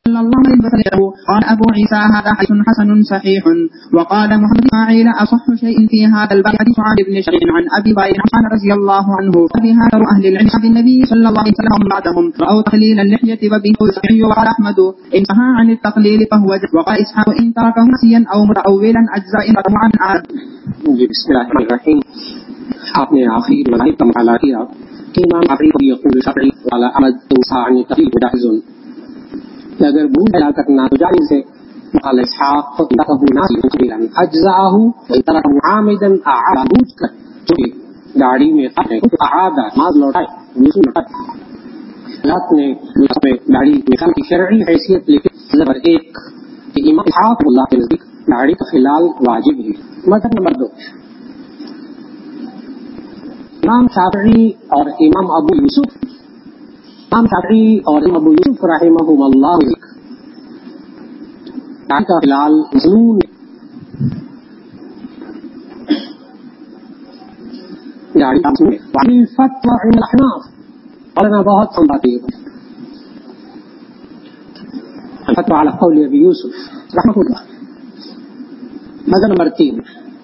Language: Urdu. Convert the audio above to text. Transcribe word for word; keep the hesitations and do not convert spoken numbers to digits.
صلى الله عليه وسلم. قال أبو عيسى هذا حديث حسن صحيح. وقال محمد بن إسماعيل أصح شيء في هذا الباب حديث عن ابن شقيق عن أبي وائل رضي الله عنه. فبها أهل العلم بالنبي صلى الله عليه وسلم بعدهم رأوا تخليل اللحية وبه الشافعي وقال أحمد إن نهى عن التقليل فهو جائز. وقال إسحاق إن تركه نسيا أو متأولا أجزاء عن عاد. بسم الله الرحمن الرحيم. آپ نے آخری مذاہب کا مطالعہ کیا کہ امام آخری کو یقول شافعی والا احمد انصاع عن التقليل جائز، کہ اگر بھول جا کرنا تو جائز ہے. قال اسحاق انه ناسي مقبلا اجزاءه وان تركه عامدا اعاد بوجھ کر جو داڑھی میں ہے اعاد نماز لوٹائے وضو لوٹائے. حضرات نے اس میں داڑھی مثال کی شرعی حیثیت لکھی نمبر ایک کہ امام اسحاق اللہ کے نزدیک داڑھی کا خلال واجب ہے. مذہب نمبر دو امام شافعی اور امام ابو یوسف امام شافعی اور امام ابو یوسف رحمہم اللہ داڑھی کا خلال مظنون داڑھی کا مظنون فتوى عند الاحناف اور میں بہت سمجھاتی ہوں فتوى على قول ابی یوسف رحمہ اللہ. مذہب نمبر تین